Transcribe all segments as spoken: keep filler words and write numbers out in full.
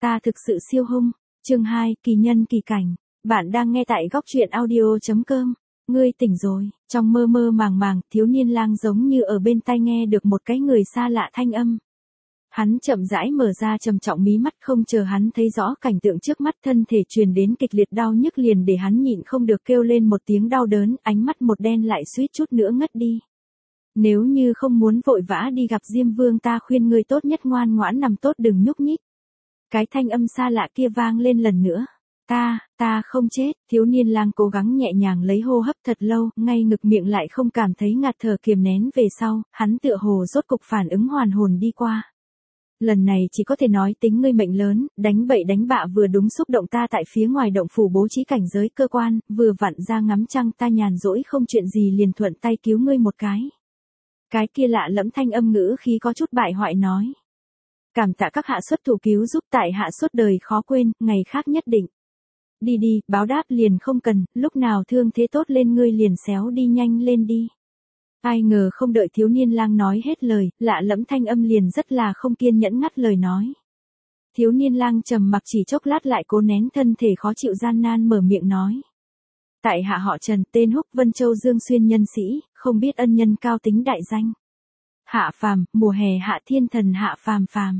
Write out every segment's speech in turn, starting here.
Ta thực sự siêu hung. Chương hai, kỳ nhân kỳ cảnh. Bạn đang nghe tại góc truyện audio chấm com. Ngươi tỉnh rồi. Trong mơ mơ màng màng, thiếu niên lang giống như ở bên tai nghe được một cái người xa lạ thanh âm. Hắn chậm rãi mở ra trầm trọng mí mắt, không chờ hắn thấy rõ cảnh tượng trước mắt, thân thể truyền đến kịch liệt đau nhức liền để hắn nhịn không được kêu lên một tiếng đau đớn, ánh mắt một đen lại suýt chút nữa ngất đi. Nếu như không muốn vội vã đi gặp Diêm Vương, ta khuyên ngươi tốt nhất ngoan ngoãn nằm tốt, đừng nhúc nhích. Cái thanh âm xa lạ kia vang lên lần nữa. Ta, ta không chết. Thiếu niên lang cố gắng nhẹ nhàng lấy hô hấp thật lâu, ngay ngực miệng lại không cảm thấy ngạt thở, kiềm nén về sau, hắn tựa hồ rốt cục phản ứng hoàn hồn đi qua. Lần này chỉ có thể nói tính ngươi mệnh lớn, đánh bậy đánh bạ vừa đúng xúc động ta tại phía ngoài động phủ bố trí cảnh giới cơ quan, vừa vặn ra ngắm trăng, ta nhàn rỗi không chuyện gì liền thuận tay cứu ngươi một cái. Cái kia lạ lẫm thanh âm ngữ khí có chút bại hoại nói. Cảm tạ các hạ xuất thủ cứu giúp, tại hạ suốt đời khó quên, ngày khác nhất định. Đi đi, báo đáp liền không cần, lúc nào thương thế tốt lên ngươi liền xéo đi nhanh lên đi. Ai ngờ không đợi thiếu niên lang nói hết lời, lạ lẫm thanh âm liền rất là không kiên nhẫn ngắt lời nói. Thiếu niên lang trầm mặc chỉ chốc lát lại cố nén thân thể khó chịu gian nan mở miệng nói. Tại hạ họ Trần, tên Húc, Vân Châu Dương Xuyên nhân sĩ, không biết ân nhân cao tính đại danh. Hạ phàm, mùa hè hạ thiên thần hạ phàm phàm.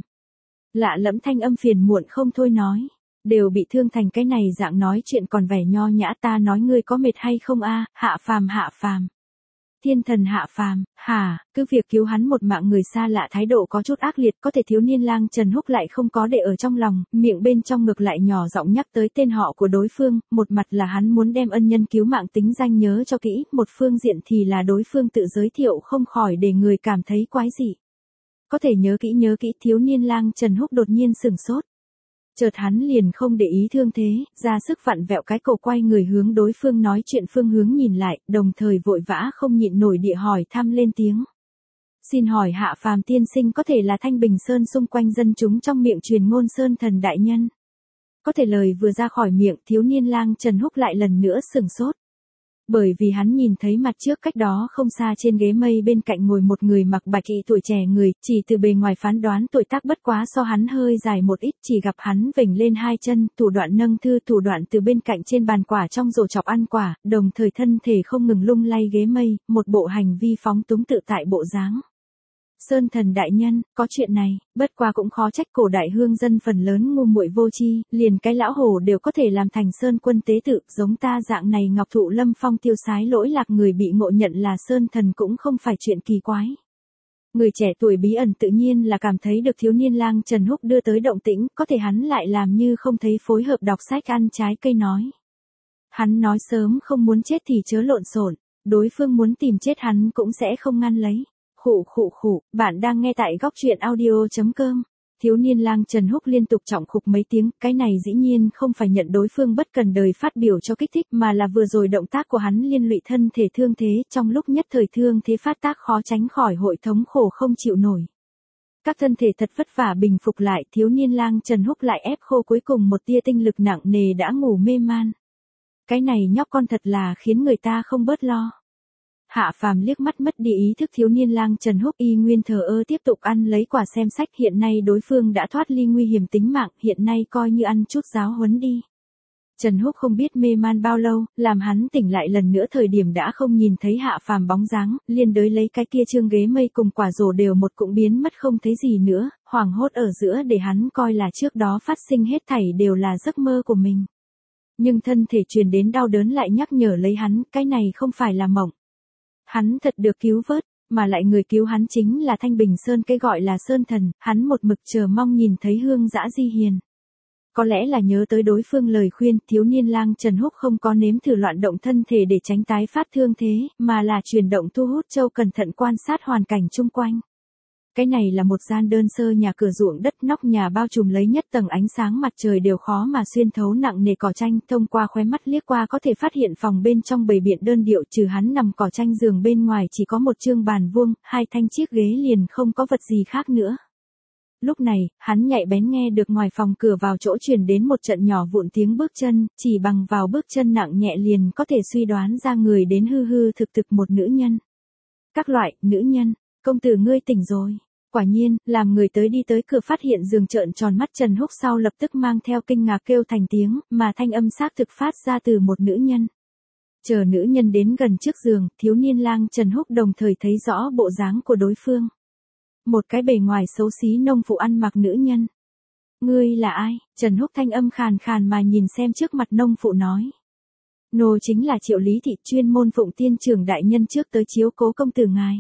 Lạ lẫm thanh âm phiền muộn không thôi nói. Đều bị thương thành cái này dạng nói chuyện còn vẻ nho nhã, ta nói ngươi có mệt hay không a? Hạ phàm hạ phàm. Thiên thần hạ phàm, hả, cứ việc cứu hắn một mạng người xa lạ thái độ có chút ác liệt, có thể thiếu niên lang Trần Húc lại không có để ở trong lòng, miệng bên trong ngược lại nhỏ giọng nhắc tới tên họ của đối phương, một mặt là hắn muốn đem ân nhân cứu mạng tính danh nhớ cho kỹ, một phương diện thì là đối phương tự giới thiệu không khỏi để người cảm thấy quái dị. Có thể nhớ kỹ nhớ kỹ, thiếu niên lang Trần Húc đột nhiên sửng sốt. Chợt hắn liền không để ý thương thế, ra sức vặn vẹo cái cổ quay người hướng đối phương nói chuyện phương hướng nhìn lại, đồng thời vội vã không nhịn nổi địa hỏi thăm lên tiếng. Xin hỏi hạ phàm tiên sinh có thể là Thanh Bình Sơn xung quanh dân chúng trong miệng truyền ngôn Sơn Thần đại nhân? Có thể lời vừa ra khỏi miệng, thiếu niên lang Trần Húc lại lần nữa sửng sốt. Bởi vì hắn nhìn thấy mặt trước cách đó không xa trên ghế mây bên cạnh ngồi một người mặc bạch y tuổi trẻ người, chỉ từ bề ngoài phán đoán tuổi tác bất quá so hắn hơi dài một ít, chỉ gặp hắn vểnh lên hai chân, thủ đoạn nâng thư, thủ đoạn từ bên cạnh trên bàn quả trong rổ chọc ăn quả, đồng thời thân thể không ngừng lung lay ghế mây, một bộ hành vi phóng túng tự tại bộ dáng. Sơn Thần đại nhân, có chuyện này, bất qua cũng khó trách cổ đại hương dân phần lớn ngu muội vô tri, liền cái lão hổ đều có thể làm thành Sơn Quân tế tự, giống ta dạng này ngọc thụ lâm phong tiêu sái lỗi lạc người bị ngộ nhận là Sơn Thần cũng không phải chuyện kỳ quái. Người trẻ tuổi bí ẩn tự nhiên là cảm thấy được thiếu niên lang Trần Húc đưa tới động tĩnh, có thể hắn lại làm như không thấy, phối hợp đọc sách ăn trái cây nói. Hắn nói sớm không muốn chết thì chớ lộn xộn, đối phương muốn tìm chết hắn cũng sẽ không ngăn lấy. Khụ khụ khụ, bạn đang nghe tại góc truyện audio chấm com. Thiếu niên lang Trần Húc liên tục trọng khục mấy tiếng, cái này dĩ nhiên không phải nhận đối phương bất cần đời phát biểu cho kích thích, mà là vừa rồi động tác của hắn liên lụy thân thể thương thế, trong lúc nhất thời thương thế phát tác khó tránh khỏi hội thống khổ không chịu nổi. Các thân thể thật vất vả bình phục lại, thiếu niên lang Trần Húc lại ép khô cuối cùng một tia tinh lực nặng nề đã ngủ mê man. Cái này nhóc con thật là khiến người ta không bớt lo. Hạ phàm liếc mắt mất đi ý thức thiếu niên lang Trần Húc, y nguyên thờ ơ tiếp tục ăn lấy quả xem sách, hiện nay đối phương đã thoát ly nguy hiểm tính mạng, hiện nay coi như ăn chút giáo huấn đi. Trần Húc không biết mê man bao lâu, làm hắn tỉnh lại lần nữa thời điểm đã không nhìn thấy hạ phàm bóng dáng, liên đới lấy cái kia trương ghế mây cùng quả rổ đều một cũng biến mất không thấy gì nữa, hoảng hốt ở giữa để hắn coi là trước đó phát sinh hết thảy đều là giấc mơ của mình. Nhưng thân thể truyền đến đau đớn lại nhắc nhở lấy hắn, cái này không phải là mộng. Hắn thật được cứu vớt, mà lại người cứu hắn chính là Thanh Bình Sơn, cái gọi là Sơn Thần, hắn một mực chờ mong nhìn thấy Hương Dã Di Hiền. Có lẽ là nhớ tới đối phương lời khuyên, thiếu niên lang Trần Húc không có nếm thử loạn động thân thể để tránh tái phát thương thế, mà là chuyển động thu hút châu cẩn thận quan sát hoàn cảnh chung quanh. Cái này là một gian đơn sơ nhà cửa ruộng đất, nóc nhà bao trùm lấy nhất tầng ánh sáng mặt trời đều khó mà xuyên thấu nặng nề cỏ tranh, thông qua khóe mắt liếc qua có thể phát hiện phòng bên trong bày biện đơn điệu, trừ hắn nằm cỏ tranh giường bên ngoài chỉ có một chương bàn vuông, hai thanh chiếc ghế liền không có vật gì khác nữa. Lúc này, hắn nhạy bén nghe được ngoài phòng cửa vào chỗ truyền đến một trận nhỏ vụn tiếng bước chân, chỉ bằng vào bước chân nặng nhẹ liền có thể suy đoán ra người đến hư hư thực thực một nữ nhân. Các loại, nữ nhân, công tử ngươi tỉnh rồi. Quả nhiên, làm người tới đi tới cửa phát hiện giường trợn tròn mắt Trần Húc sau lập tức mang theo kinh ngạc kêu thành tiếng, mà thanh âm xác thực phát ra từ một nữ nhân. Chờ nữ nhân đến gần trước giường, thiếu niên lang Trần Húc đồng thời thấy rõ bộ dáng của đối phương. Một cái bề ngoài xấu xí nông phụ ăn mặc nữ nhân. Ngươi là ai? Trần Húc thanh âm khàn khàn mà nhìn xem trước mặt nông phụ nói. Nô chính là Triệu Lý Thị, chuyên môn phụng tiên trưởng đại nhân trước tới chiếu cố công tử ngài.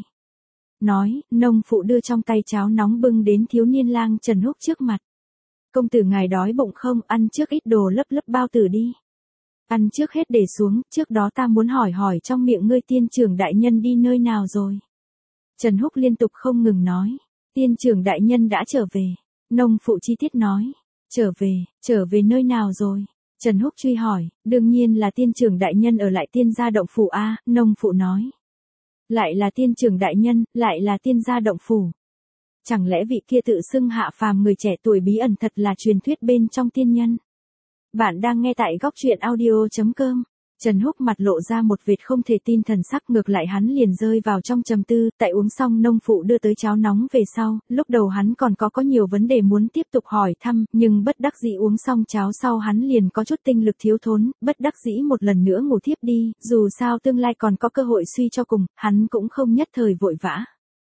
Nói, nông phụ đưa trong tay cháo nóng bưng đến thiếu niên lang Trần Húc trước mặt. Công tử ngài đói bụng không, ăn trước ít đồ lấp lấp bao tử đi. Ăn trước hết để xuống, trước đó ta muốn hỏi hỏi trong miệng ngươi tiên trưởng đại nhân đi nơi nào rồi. Trần Húc liên tục không ngừng nói, tiên trưởng đại nhân đã trở về. Nông phụ chi tiết nói, trở về, trở về nơi nào rồi? Trần Húc truy hỏi, đương nhiên là tiên trưởng đại nhân ở lại tiên gia động phủ a, nông phụ nói. Lại là tiên trưởng đại nhân, lại là tiên gia động phủ. Chẳng lẽ vị kia tự xưng hạ phàm người trẻ tuổi bí ẩn thật là truyền thuyết bên trong tiên nhân? Bạn đang nghe tại góc truyện audio chấm com. Trần Húc mặt lộ ra một vệt không thể tin thần sắc, ngược lại hắn liền rơi vào trong trầm tư, tại uống xong nông phụ đưa tới cháo nóng về sau, lúc đầu hắn còn có có nhiều vấn đề muốn tiếp tục hỏi thăm, nhưng bất đắc dĩ uống xong cháo sau hắn liền có chút tinh lực thiếu thốn, bất đắc dĩ một lần nữa ngủ thiếp đi, dù sao tương lai còn có cơ hội suy cho cùng, hắn cũng không nhất thời vội vã.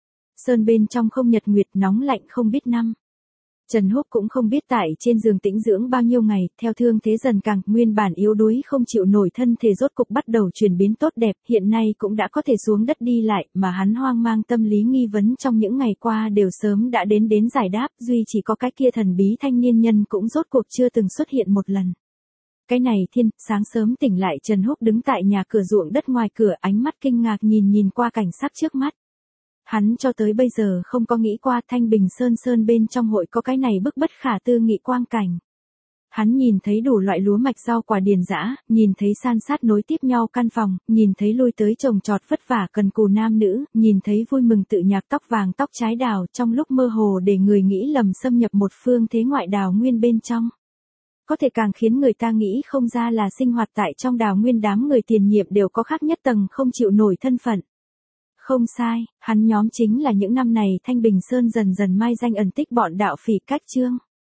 Sơn bên trong không nhật nguyệt, nóng lạnh không biết năm. Trần Húc cũng không biết tại trên giường tĩnh dưỡng bao nhiêu ngày, theo thương thế dần càng, nguyên bản yếu đuối không chịu nổi thân thể rốt cục bắt đầu chuyển biến tốt đẹp, hiện nay cũng đã có thể xuống đất đi lại, mà hắn hoang mang tâm lý nghi vấn trong những ngày qua đều sớm đã đến đến giải đáp, duy chỉ có cái kia thần bí thanh niên nhân cũng rốt cuộc chưa từng xuất hiện một lần. Cái này thiên, sáng sớm tỉnh lại Trần Húc đứng tại nhà cửa ruộng đất ngoài cửa, ánh mắt kinh ngạc nhìn nhìn qua cảnh sắc trước mắt. Hắn cho tới bây giờ không có nghĩ qua Thanh Bình Sơn Sơn bên trong hội có cái này bức bất khả tư nghị quang cảnh. Hắn nhìn thấy đủ loại lúa mạch rau quả điền dã, nhìn thấy san sát nối tiếp nhau căn phòng, nhìn thấy lui tới trồng trọt vất vả cần cù nam nữ, nhìn thấy vui mừng tự nhạc tóc vàng tóc trái đào, trong lúc mơ hồ để người nghĩ lầm xâm nhập một phương thế ngoại đào nguyên bên trong. Có thể càng khiến người ta nghĩ không ra là sinh hoạt tại trong đào nguyên đám người tiền nhiệm đều có khác nhất tầng không chịu nổi thân phận. Không sai, hắn nhóm chính là những năm này Thanh Bình Sơn dần dần mai danh ẩn tích bọn đạo phỉ cách trương.